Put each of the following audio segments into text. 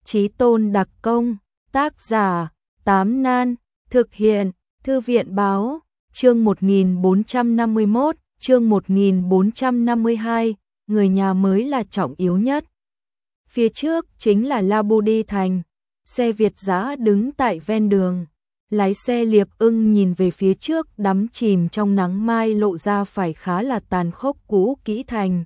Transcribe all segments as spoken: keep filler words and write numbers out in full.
Chí tôn đặc công, tác giả, Tám Nan, thực hiện, Thư viện báo, chương một nghìn bốn trăm năm mươi mốt, chương một nghìn bốn trăm năm mươi hai, người nhà mới là trọng yếu nhất. Phía trước chính là La Budi thành, xe Việt dã đứng tại ven đường. Lái xe Liệp Ưng nhìn về phía trước đắm chìm trong nắng mai lộ ra phải khá là tàn khốc cũ kỹ thành.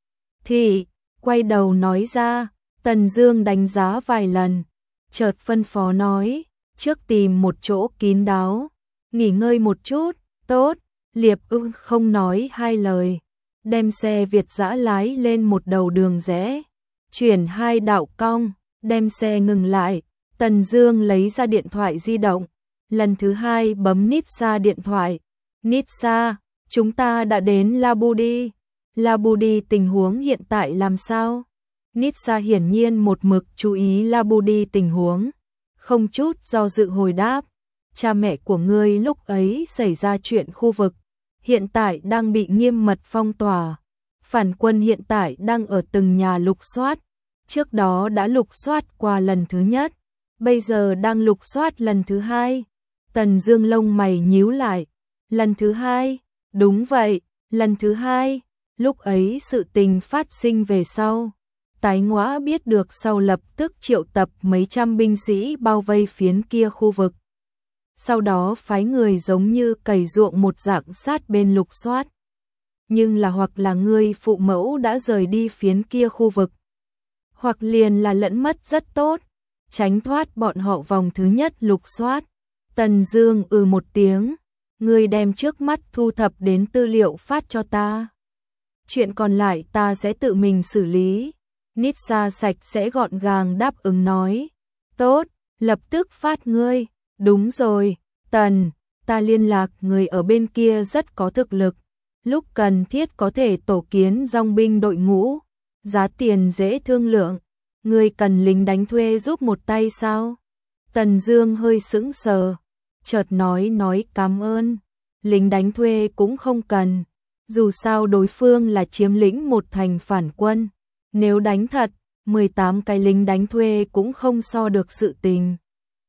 Thì, quay đầu nói ra, Tần Dương đánh giá vài lần, chợt phân phó nói, trước tìm một chỗ kín đáo, nghỉ ngơi một chút, tốt, Liệp Ưng không nói hai lời, đem xe Việt dã lái lên một đầu đường rẽ, chuyển hai đạo cong, đem xe ngừng lại, Tần Dương lấy ra điện thoại di động, lần thứ hai bấm nít xa điện thoại, nít xa, chúng ta đã đến La Budi, La Budi tình huống hiện tại làm sao? Nít xa hiển nhiên một mực chú ý La Budi tình huống, không chút do dự hồi đáp, cha mẹ của ngươi lúc ấy xảy ra chuyện khu vực, hiện tại đang bị nghiêm mật phong tỏa, phản quân hiện tại đang ở từng nhà lục soát, trước đó đã lục soát qua lần thứ nhất, bây giờ đang lục soát lần thứ hai. Tần Dương lông mày nhíu lại, lần thứ hai, đúng vậy, lần thứ hai, lúc ấy sự tình phát sinh về sau. Tái Ngõa biết được sau lập tức triệu tập mấy trăm binh sĩ bao vây phiến kia khu vực. Sau đó phái người giống như cày ruộng một dạng sát bên lục soát. Nhưng là hoặc là người phụ mẫu đã rời đi phiến kia khu vực, hoặc liền là lẫn mất rất tốt, tránh thoát bọn họ vòng thứ nhất lục soát. Tần Dương ừ một tiếng, ngươi đem trước mắt thu thập đến tư liệu phát cho ta. Chuyện còn lại ta sẽ tự mình xử lý. Nít xa sạch sẽ gọn gàng đáp ứng nói. Tốt, lập tức phát ngươi. Đúng rồi, Tần, ta liên lạc người ở bên kia rất có thực lực. Lúc cần thiết có thể tổ kiến dòng binh đội ngũ. Giá tiền dễ thương lượng. Ngươi cần lính đánh thuê giúp một tay sao? Tần Dương hơi sững sờ, chợt nói nói cảm ơn. Lính đánh thuê cũng không cần. Dù sao đối phương là chiếm lĩnh một thành phản quân. Nếu đánh thật, mười tám cái lính đánh thuê cũng không so được sự tình.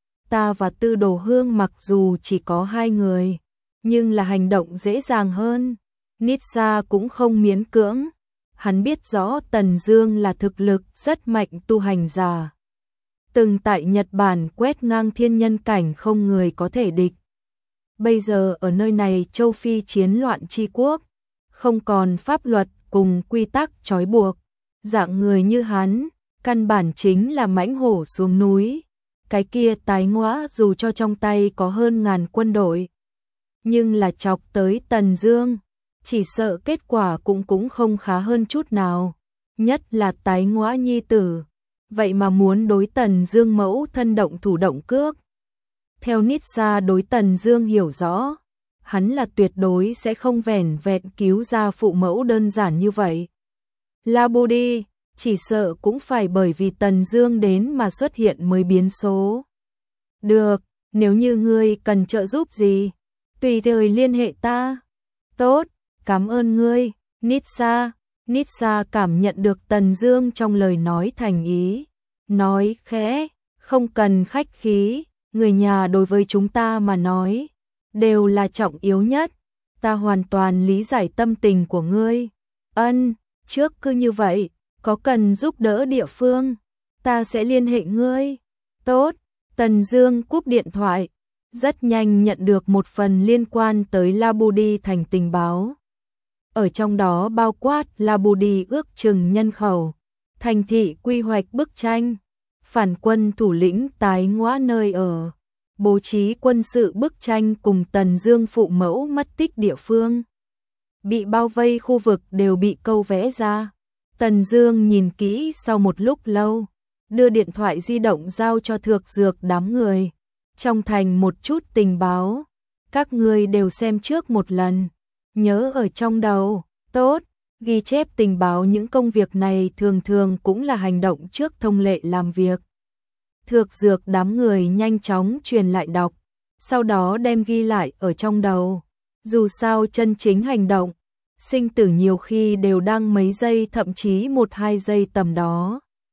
Ta và Tư Đồ Hương mặc dù chỉ có hai người, nhưng là hành động dễ dàng hơn. Nít xa cũng không miễn cưỡng. Hắn biết rõ Tần Dương là thực lực rất mạnh tu hành giả. Từng tại Nhật Bản quét ngang thiên nhân cảnh không người có thể địch. Bây giờ ở nơi này châu Phi chiến loạn chi quốc, không còn pháp luật cùng quy tắc trói buộc. Dạng người như hắn, căn bản chính là mãnh hổ xuống núi. Cái kia Tái Ngõa dù cho trong tay có hơn ngàn quân đội, nhưng là chọc tới Tần Dương, chỉ sợ kết quả cũng cũng không khá hơn chút nào. Nhất là Tái Ngõa nhi tử, vậy mà muốn đối Tần Dương mẫu thân động thủ động cước. Theo Nít xa đối Tần Dương hiểu rõ, hắn là tuyệt đối sẽ không vẻn vẹn cứu ra phụ mẫu đơn giản như vậy. La Budi, chỉ sợ cũng phải bởi vì Tần Dương đến mà xuất hiện mới biến số. Được, nếu như ngươi cần trợ giúp gì, tùy thời liên hệ ta. Tốt, cảm ơn ngươi, Nít xa. Nít xa cảm nhận được Tần Dương trong lời nói thành ý, nói khẽ, không cần khách khí, người nhà đối với chúng ta mà nói, đều là trọng yếu nhất, ta hoàn toàn lý giải tâm tình của ngươi. Ân, trước cứ như vậy, có cần giúp đỡ địa phương, ta sẽ liên hệ ngươi. Tốt, Tần Dương cúp điện thoại, rất nhanh nhận được một phần liên quan tới La Budi thành tình báo. Ở trong đó bao quát La Budi ước chừng nhân khẩu, thành thị quy hoạch bức tranh, phản quân thủ lĩnh Tái Ngõa nơi ở, bố trí quân sự bức tranh cùng Tần Dương phụ mẫu mất tích địa phương. Bị bao vây khu vực đều bị câu vẽ ra. Tần Dương nhìn kỹ sau một lúc lâu, đưa điện thoại di động giao cho Thược Dược đám người. Trong thành một chút tình báo, các ngươi đều xem trước một lần, nhớ ở trong đầu. Tốt, ghi chép tình báo những công việc này thường thường cũng là hành động trước thông lệ làm việc. Thược Dược đám người nhanh chóng truyền lại đọc, sau đó đem ghi lại ở trong đầu. Dù sao chân chính hành động, sinh tử nhiều khi đều đang mấy giây thậm chí một hai giây tầm đó.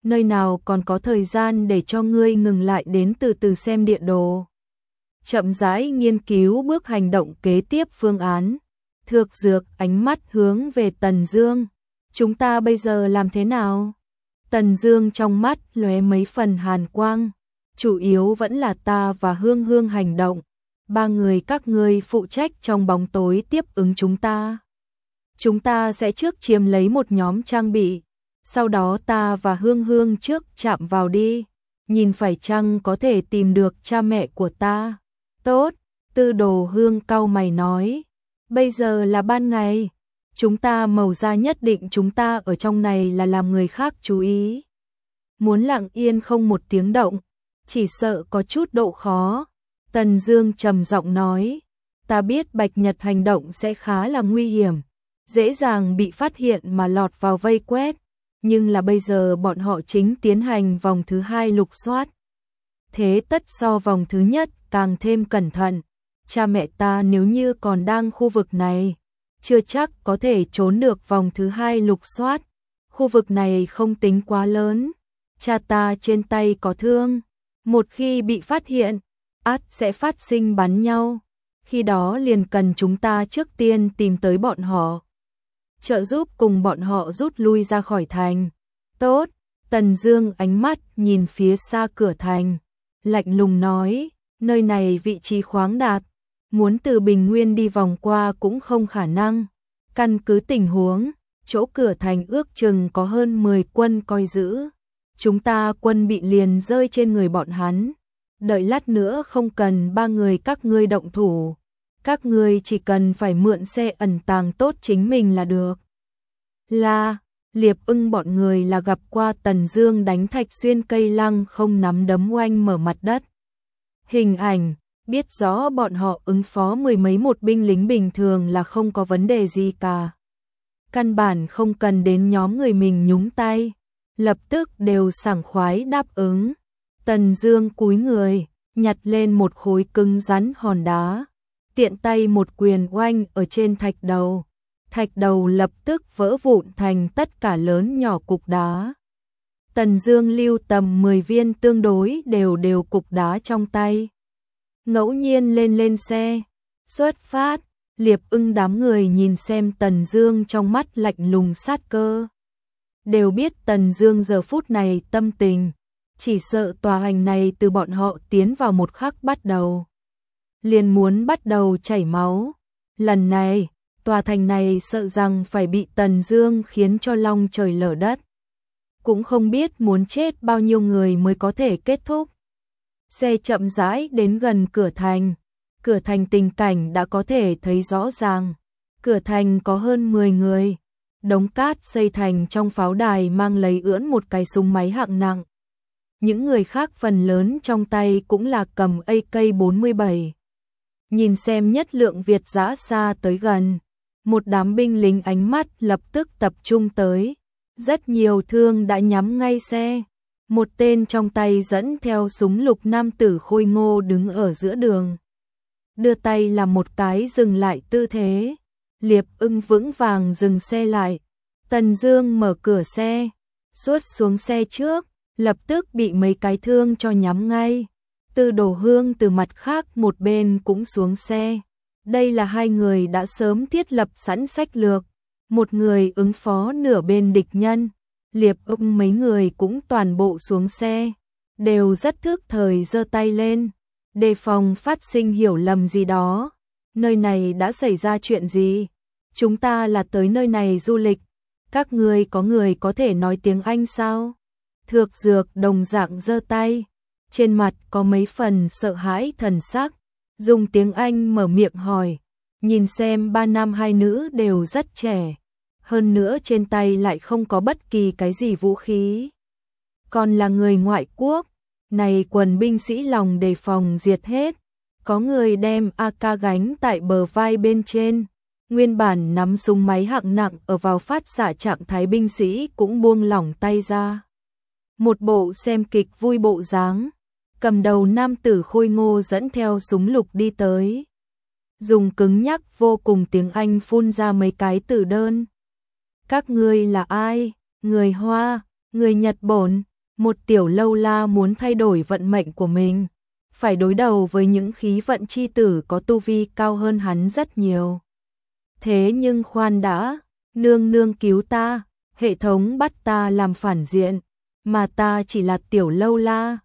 nơi nào còn có thời gian để cho ngươi ngừng lại đến từ từ xem địa đồ. Chậm rãi nghiên cứu bước hành động kế tiếp phương án. Thược Dược ánh mắt hướng về Tần Dương. Chúng ta bây giờ làm thế nào? Tần Dương trong mắt lóe mấy phần hàn quang. Chủ yếu vẫn là ta và Hương Hương hành động. Ba người các ngươi phụ trách trong bóng tối tiếp ứng chúng ta. Chúng ta sẽ trước chiếm lấy một nhóm trang bị. Sau đó ta và Hương Hương trước chạm vào đi. Nhìn phải chăng có thể tìm được cha mẹ của ta. Tốt, Tư Đồ Hương cau mày nói. Bây giờ là ban ngày. Chúng ta màu da nhất định chúng ta ở trong này là làm người khác chú ý. Muốn lặng yên không một tiếng động, chỉ sợ có chút độ khó. Tần Dương trầm giọng nói, ta biết Bạch Nhật hành động sẽ khá là nguy hiểm, dễ dàng bị phát hiện mà lọt vào vây quét, nhưng là bây giờ bọn họ chính tiến hành vòng thứ hai lục soát. Thế tất so vòng thứ nhất càng thêm cẩn thận, cha mẹ ta nếu như còn đang khu vực này, chưa chắc có thể trốn được vòng thứ hai lục soát. Khu vực này không tính quá lớn, cha ta trên tay có thương, một khi bị phát hiện, ắt sẽ phát sinh bắn nhau, khi đó liền cần chúng ta trước tiên tìm tới bọn họ, trợ giúp cùng bọn họ rút lui ra khỏi thành. Tốt, Tần Dương ánh mắt nhìn phía xa cửa thành, lạnh lùng nói, nơi này vị trí khoáng đạt, muốn từ Bình Nguyên đi vòng qua cũng không khả năng. Căn cứ tình huống, chỗ cửa thành ước chừng có hơn mười quân coi giữ. Chúng ta quân bị liền rơi trên người bọn hắn. Đợi lát nữa không cần ba người các ngươi động thủ. Các ngươi chỉ cần phải mượn xe ẩn tàng tốt chính mình là được. Là, Liệp Ưng bọn người là gặp qua Tần Dương đánh Thạch Xuyên cây lăng không nắm đấm oanh mở mặt đất. Hình ảnh, biết rõ bọn họ ứng phó mười mấy một binh lính bình thường là không có vấn đề gì cả. Căn bản không cần đến nhóm người mình nhúng tay, lập tức đều sảng khoái đáp ứng. Tần Dương cúi người, nhặt lên một khối cứng rắn hòn đá, tiện tay một quyền oanh ở trên thạch đầu. Thạch đầu lập tức vỡ vụn thành tất cả lớn nhỏ cục đá. Tần Dương lưu tầm mười viên tương đối đều đều cục đá trong tay. Ngẫu nhiên lên lên xe, xuất phát. Liệp Ưng đám người nhìn xem Tần Dương trong mắt lạnh lùng sát cơ. Đều biết Tần Dương giờ phút này tâm tình, chỉ sợ tòa hành này từ bọn họ tiến vào một khắc bắt đầu, liền muốn bắt đầu chảy máu. Lần này, tòa thành này sợ rằng phải bị Tần Dương khiến cho long trời lở đất. Cũng không biết muốn chết bao nhiêu người mới có thể kết thúc. Xe chậm rãi đến gần cửa thành. Cửa thành tình cảnh đã có thể thấy rõ ràng. Cửa thành có hơn mười người. Đống cát xây thành trong pháo đài mang lấy ưỡn một cái súng máy hạng nặng. Những người khác phần lớn trong tay cũng là cầm A K bốn mươi bảy. Nhìn xem nhất lượng Việt giã xa tới gần. Một đám binh lính ánh mắt lập tức tập trung tới. Rất nhiều thương đã nhắm ngay xe. Một tên trong tay dẫn theo súng lục nam tử khôi ngô đứng ở giữa đường. Đưa tay làm một cái dừng lại tư thế. Liệp Ưng vững vàng dừng xe lại. Tần Dương mở cửa xe, xuất xuống xe trước, lập tức bị mấy cái thương cho nhắm ngay. Tư Đồ Hương từ mặt khác một bên cũng xuống xe. Đây là hai người đã sớm thiết lập sẵn sách lược. Một người ứng phó nửa bên địch nhân. Liệp Ưng mấy người cũng toàn bộ xuống xe, đều rất thức thời giơ tay lên, đề phòng phát sinh hiểu lầm gì đó. Nơi này đã xảy ra chuyện gì? Chúng ta là tới nơi này du lịch, các ngươi có người có thể nói tiếng Anh sao? Thược Dược đồng dạng giơ tay, trên mặt có mấy phần sợ hãi thần sắc, dùng tiếng Anh mở miệng hỏi, nhìn xem ba nam hai nữ đều rất trẻ. Hơn nữa trên tay lại không có bất kỳ cái gì vũ khí. Còn là người ngoại quốc, này quần binh sĩ lòng đề phòng diệt hết. Có người đem A K gánh tại bờ vai bên trên. Nguyên bản nắm súng máy hạng nặng ở vào phát xạ trạng thái binh sĩ cũng buông lỏng tay ra. Một bộ xem kịch vui bộ dáng. Cầm đầu nam tử khôi ngô dẫn theo súng lục đi tới. Dùng cứng nhắc vô cùng tiếng Anh phun ra mấy cái từ đơn. Các ngươi là ai? Người Hoa, người Nhật Bản, Một tiểu lâu la muốn thay đổi vận mệnh của mình, phải đối đầu với những khí vận chi tử có tu vi cao hơn hắn rất nhiều. Thế nhưng khoan đã, nương nương cứu ta, hệ thống bắt ta làm phản diện, mà ta chỉ là tiểu lâu la,